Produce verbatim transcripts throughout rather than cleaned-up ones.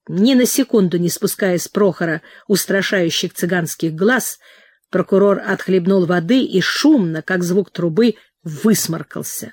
Ни на секунду не спуская с Прохора устрашающих цыганских глаз, прокурор отхлебнул воды и шумно, как звук трубы, высморкался.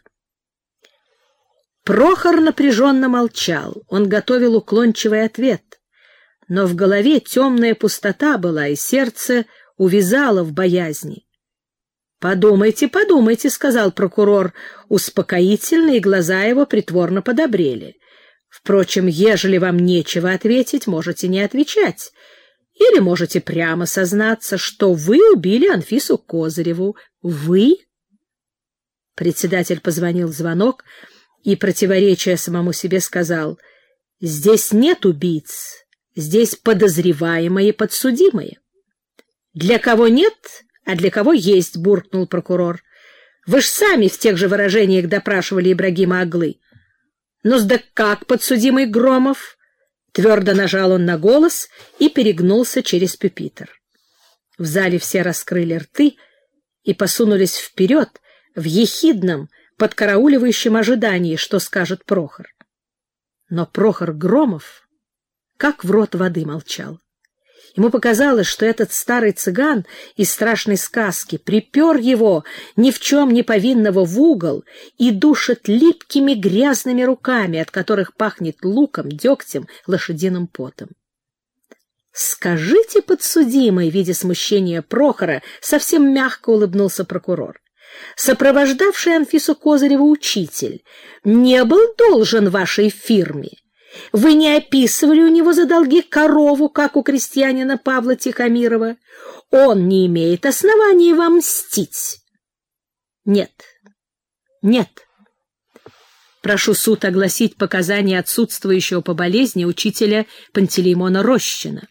Прохор напряженно молчал. Он готовил уклончивый ответ. Но в голове темная пустота была, и сердце увязало в боязни. — Подумайте, подумайте, — сказал прокурор успокоительно, и глаза его притворно подобрели. — Впрочем, ежели вам нечего ответить, можете не отвечать. Или можете прямо сознаться, что вы убили Анфису Козыреву. Вы? Председатель позвонил в звонок и, противоречия самому себе, сказал: — Здесь нет убийц, здесь подозреваемые, подсудимые. — Для кого нет, а для кого есть, — буркнул прокурор. — Вы ж сами в тех же выражениях допрашивали Ибрагима Оглы. — Ну, да как, подсудимый Громов? Твердо нажал он на голос и перегнулся через пюпитр. В зале все раскрыли рты и посунулись вперед в ехидном, подкарауливающем ожидании, что скажет Прохор. Но Прохор Громов как в рот воды молчал. Ему показалось, что этот старый цыган из страшной сказки припер его, ни в чем не повинного, в угол и душит липкими грязными руками, от которых пахнет луком, дегтем, лошадиным потом. «Скажите, подсудимый», — видя смущение Прохора, совсем мягко улыбнулся прокурор, «сопровождавший Анфису Козыреву учитель не был должен вашей фирме? Вы не описывали у него за долги корову, как у крестьянина Павла Тихомирова? Он не имеет оснований вам мстить». «Нет, нет. Прошу суд огласить показания отсутствующего по болезни учителя Пантелеймона Рощина».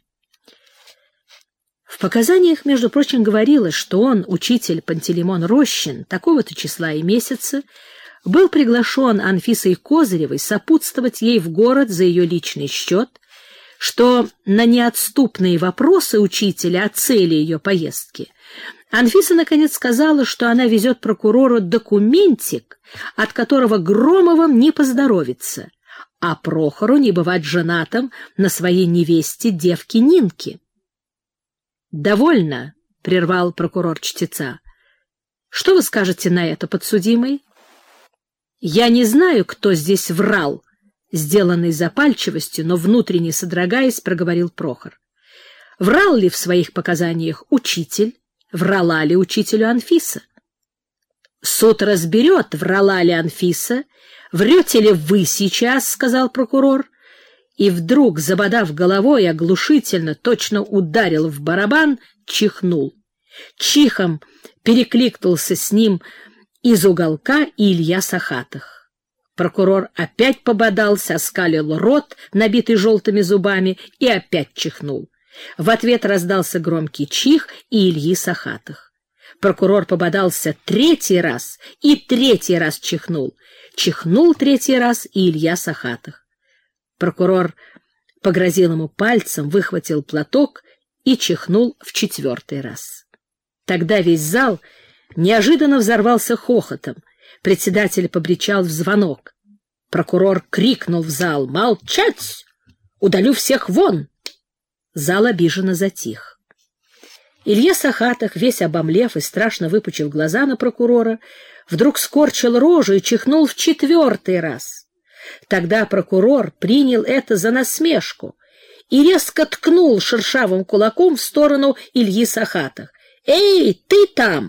В показаниях, между прочим, говорилось, что он, учитель Пантелеймон Рощин, такого-то числа и месяца, был приглашен Анфисой Козыревой сопутствовать ей в город за ее личный счет, что на неотступные вопросы учителя о цели ее поездки Анфиса наконец сказала, что она везет прокурору документик, от которого Громовым не поздоровится, а Прохору не бывать женатым на своей невесте девке Нинке. «Довольно», — прервал прокурор чтеца. «Что вы скажете на это, подсудимый?» «Я не знаю, кто здесь врал», — сделанный запальчивостью, но внутренне содрогаясь, проговорил Прохор. «Врал ли в своих показаниях учитель? Врала ли учителю Анфиса?» «Суд разберет, врала ли Анфиса, врете ли вы сейчас», — сказал прокурор, и вдруг, забодав головой, оглушительно, точно ударил в барабан, чихнул. Чихом перекликнулся с ним из уголка и Илья Сахатых. Прокурор опять пободался, оскалил рот, набитый желтыми зубами, и опять чихнул. В ответ раздался громкий чих и Ильи Сахатых. Прокурор пободался третий раз и третий раз чихнул. Чихнул третий раз и Илья Сахатых. Прокурор погрозил ему пальцем, выхватил платок и чихнул в четвертый раз. Тогда весь зал неожиданно взорвался хохотом. Председатель побричал в звонок. Прокурор крикнул в зал: «Молчать! Удалю всех вон!» Зал обиженно затих. Илья Сахатых, весь обомлев и страшно выпучив глаза на прокурора, вдруг скорчил рожу и чихнул в четвертый раз. Тогда прокурор принял это за насмешку и резко ткнул шершавым кулаком в сторону Ильи Сахатых. «Эй, ты там!»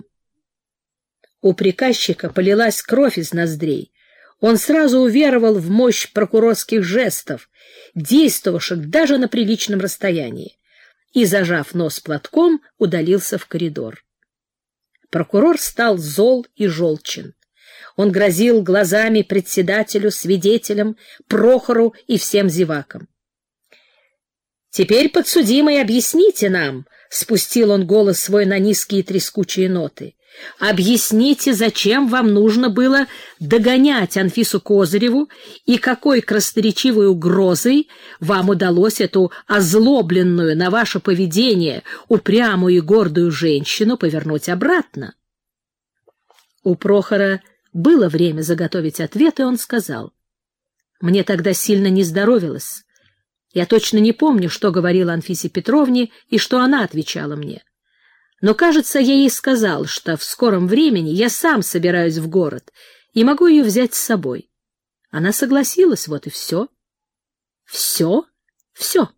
У приказчика полилась кровь из ноздрей. Он сразу уверовал в мощь прокурорских жестов, действовавших даже на приличном расстоянии, и, зажав нос платком, удалился в коридор. Прокурор стал зол и желчен. Он грозил глазами председателю, свидетелям, Прохору и всем зевакам. «Теперь, подсудимый, объясните нам», — спустил он голос свой на низкие трескучие ноты, «объясните, зачем вам нужно было догонять Анфису Козыреву и какой красноречивой угрозой вам удалось эту озлобленную на ваше поведение упрямую и гордую женщину повернуть обратно». У Прохора было время заготовить ответ, и он сказал: «Мне тогда сильно не здоровилось. Я точно не помню, что говорила Анфисе Петровне и что она отвечала мне. Но, кажется, я ей сказал, что в скором времени я сам собираюсь в город и могу ее взять с собой. Она согласилась, вот и все. Все? Все.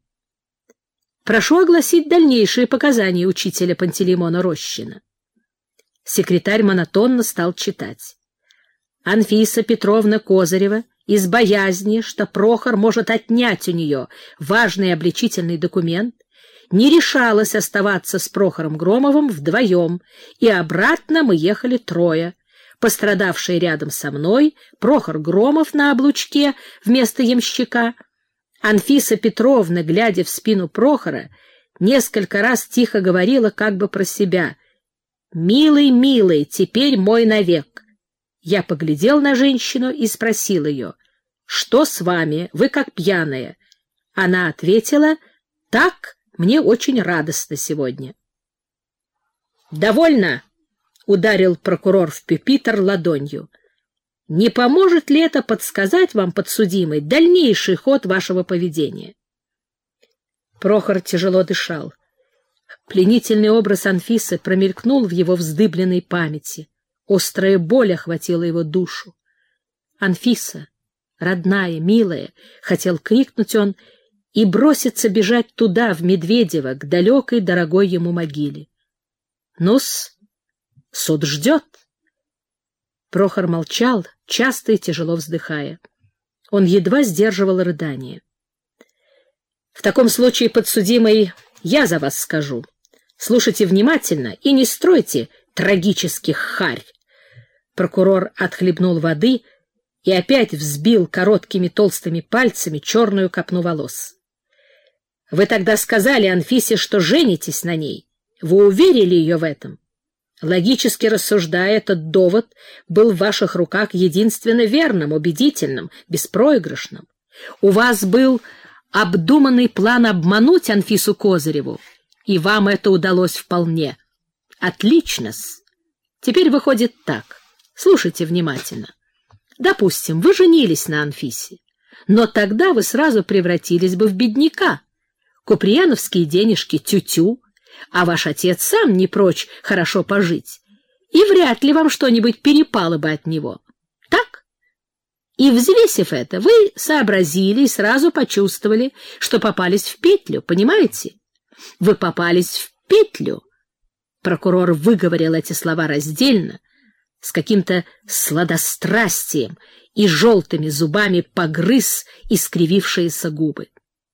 Прошу огласить дальнейшие показания учителя Пантелеймона Рощина. Секретарь монотонно стал читать. Анфиса Петровна Козырева из боязни, что Прохор может отнять у нее важный обличительный документ, не решалась оставаться с Прохором Громовым вдвоем, и обратно мы ехали трое. Пострадавший рядом со мной, Прохор Громов на облучке вместо ямщика. Анфиса Петровна, глядя в спину Прохора, несколько раз тихо говорила как бы про себя: «Милый, милый, теперь мой навек». Я поглядел на женщину и спросил ее: «Что с вами? Вы как пьяная». Она ответила: «Так, мне очень радостно сегодня». «Довольно!» — ударил прокурор в пюпитр ладонью. «Не поможет ли это подсказать вам, подсудимый, дальнейший ход вашего поведения?» Прохор тяжело дышал. Пленительный образ Анфисы промелькнул в его вздыбленной памяти. Острая боль охватила его душу. «Анфиса, родная, милая!» — хотел крикнуть он и броситься бежать туда, в Медведево, к далекой, дорогой ему могиле. «Ну-с, суд ждет!» Прохор молчал, часто и тяжело вздыхая. Он едва сдерживал рыдание. «В таком случае, подсудимый, я за вас скажу. Слушайте внимательно и не стройте трагических харь». Прокурор отхлебнул воды и опять взбил короткими толстыми пальцами черную копну волос. «Вы тогда сказали Анфисе, что женитесь на ней. Вы уверили ее в этом? Логически рассуждая, этот довод был в ваших руках единственно верным, убедительным, беспроигрышным. У вас был обдуманный план обмануть Анфису Козыреву, и вам это удалось вполне. Отлично-с. Теперь выходит так. Слушайте внимательно. Допустим, вы женились на Анфисе, но тогда вы сразу превратились бы в бедняка. Куприяновские денежки тю-тю, а ваш отец сам не прочь хорошо пожить, и вряд ли вам что-нибудь перепало бы от него. Так? И, взвесив это, вы сообразили и сразу почувствовали, что попались в петлю, понимаете? Вы попались в петлю. Прокурор выговорил эти слова раздельно, с каким-то сладострастием, и желтыми зубами погрыз искривившиеся губы.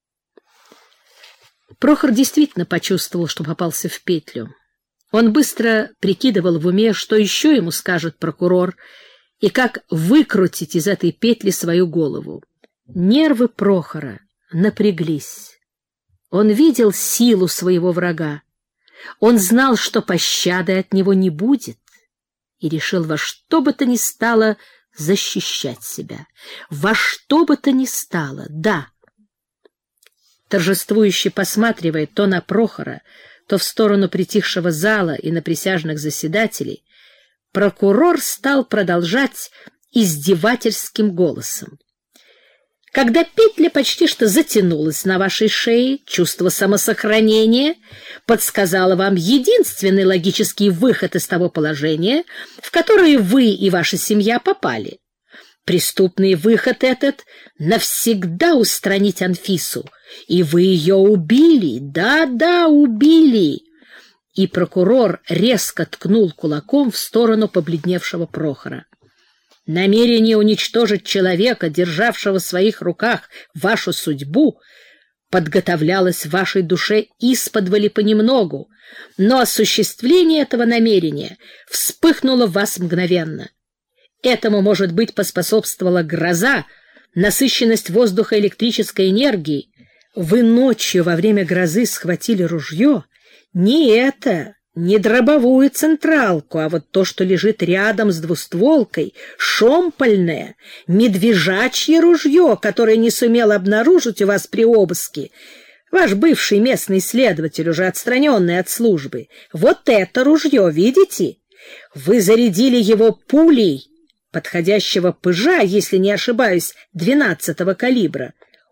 Прохор действительно почувствовал, что попался в петлю. Он быстро прикидывал в уме, что еще ему скажет прокурор, и как выкрутить из этой петли свою голову. Нервы Прохора напряглись. Он видел силу своего врага. Он знал, что пощады от него не будет, и решил во что бы то ни стало защищать себя. Во что бы то ни стало, да. Торжествующе посматривая то на Прохора, то в сторону притихшего зала и на присяжных заседателей, прокурор стал продолжать издевательским голосом. Когда петля почти что затянулась на вашей шее, чувство самосохранения подсказало вам единственный логический выход из того положения, в которое вы и ваша семья попали. Преступный выход этот — навсегда устранить Анфису, и вы ее убили, да-да, убили. И прокурор резко ткнул кулаком в сторону побледневшего Прохора. Намерение уничтожить человека, державшего в своих руках вашу судьбу, подготовлялось в вашей душе исподволь понемногу, но осуществление этого намерения вспыхнуло в вас мгновенно. Этому, может быть, поспособствовала гроза, насыщенность воздуха электрической энергией. Вы ночью во время грозы схватили ружье. Не это, не дробовую централку, а вот то, что лежит рядом с двустволкой, шомпольное, медвежачье ружье, которое не сумел обнаружить у вас при обыске ваш бывший местный следователь, уже отстраненный от службы. Вот это ружье, видите? Вы зарядили его пулей подходящего пыжа, если не ошибаюсь, двенадцатого калибра.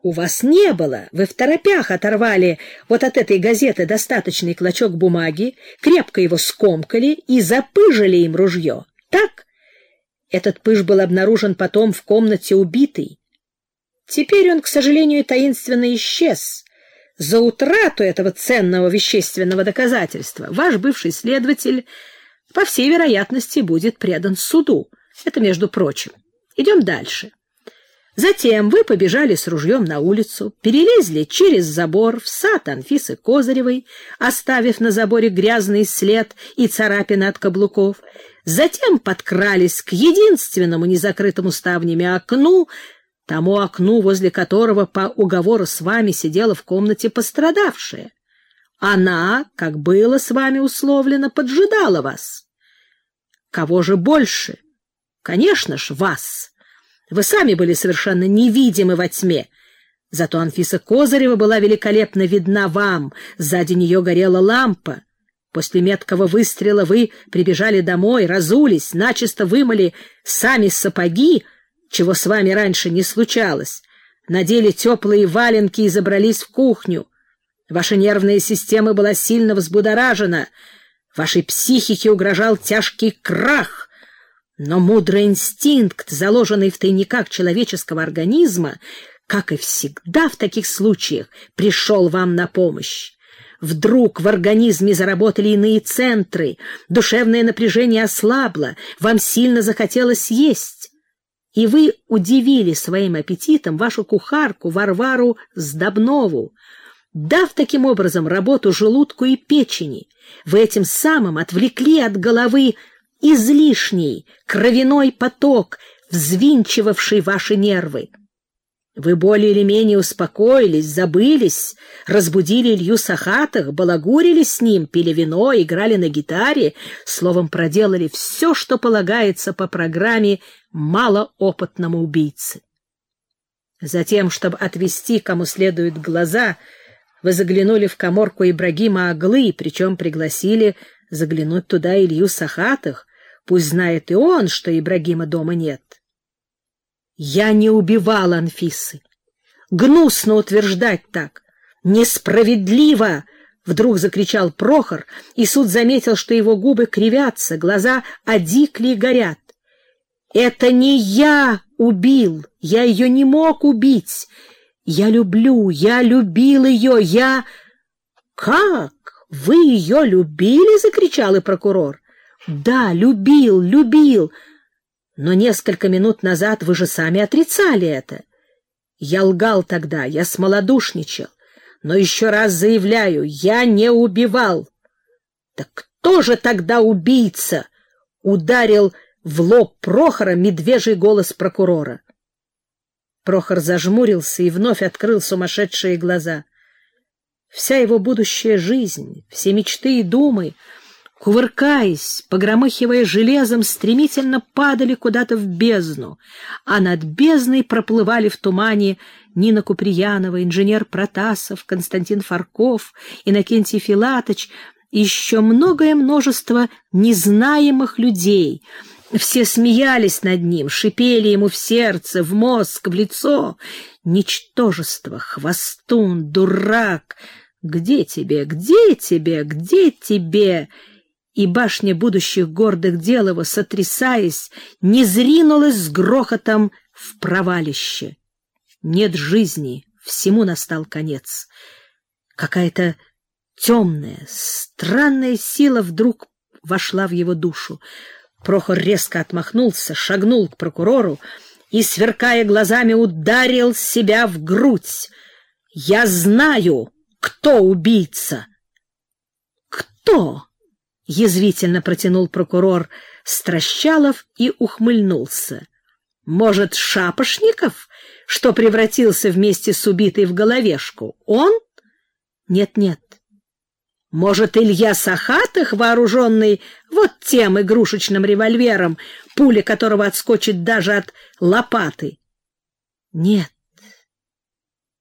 у вас не было. Вы второпях оторвали вот от этой газеты достаточный клочок бумаги, крепко его скомкали и запыжили им ружье. Так? Этот пыж был обнаружен потом в комнате убитой. Теперь он, к сожалению, таинственно исчез. За утрату этого ценного вещественного доказательства ваш бывший следователь, по всей вероятности, будет предан суду. Это между прочим. Идем дальше. Затем вы побежали с ружьем на улицу, перелезли через забор в сад Анфисы Козыревой, оставив на заборе грязный след и царапины от каблуков. Затем подкрались к единственному незакрытому ставнями окну, тому окну, возле которого по уговору с вами сидела в комнате пострадавшая. Она, как было с вами условлено, поджидала вас. Кого же больше? Конечно ж, вас. Вы сами были совершенно невидимы во тьме. Зато Анфиса Козырева была великолепно видна вам. Сзади нее горела лампа. После меткого выстрела вы прибежали домой, разулись, начисто вымыли сами сапоги, чего с вами раньше не случалось, надели теплые валенки и забрались в кухню. Ваша нервная система была сильно взбудоражена, вашей психике угрожал тяжкий крах, но мудрый инстинкт, заложенный в тайниках человеческого организма, как и всегда в таких случаях, пришел вам на помощь. Вдруг в организме заработали иные центры, душевное напряжение ослабло, вам сильно захотелось есть, и вы удивили своим аппетитом вашу кухарку Варвару Сдобнову, дав таким образом работу желудку и печени. Вы этим самым отвлекли от головы излишний кровяной поток, взвинчивавший ваши нервы. Вы более или менее успокоились, забылись, разбудили Илью Сахатых, балагурили с ним, пили вино, играли на гитаре, словом, проделали все, что полагается по программе малоопытному убийце. Затем, чтобы отвести кому следует глаза, вы заглянули в каморку Ибрагима Аглы, причем пригласили заглянуть туда Илью Сахатых, пусть знает и он, что Ибрагима дома нет. Я не убивал Анфисы. Гнусно утверждать так. Несправедливо! Вдруг закричал Прохор, и суд заметил, что его губы кривятся, глаза одикли и горят. Это не я убил, я ее не мог убить. Я люблю, я любил ее, я... Как? Вы ее любили? Закричал и прокурор. Да, любил, любил. Но несколько минут назад вы же сами отрицали это. Я лгал тогда, я смолодушничал. Но еще раз заявляю, я не убивал. Так кто же тогда убийца? Ударил в лоб Прохора медвежий голос прокурора. Прохор зажмурился и вновь открыл сумасшедшие глаза. Вся его будущая жизнь, все мечты и думы, кувыркаясь, погромыхивая железом, стремительно падали куда-то в бездну, а над бездной проплывали в тумане Нина Куприянова, инженер Протасов, Константин Фарков, Иннокентий Филатыч и еще многое множество незнаемых людей. Все смеялись над ним, шипели ему в сердце, в мозг, в лицо. Ничтожество, хвостун, дурак! Где тебе, где тебе, где тебе? И башня будущих гордых дел его, сотрясаясь, не зринулась с грохотом в провалище. Нет жизни, всему настал конец. Какая-то темная, странная сила вдруг вошла в его душу. Прохор резко отмахнулся, шагнул к прокурору и, сверкая глазами, ударил себя в грудь. «Я знаю, кто убийца!» «Кто?» — язвительно протянул прокурор Стращалов и ухмыльнулся. «Может, Шапошников, что превратился вместе с убитой в головешку? Он? Нет-нет. Может, Илья Сахатых, вооруженный вот тем игрушечным револьвером, пуля которого отскочит даже от лопаты? Нет,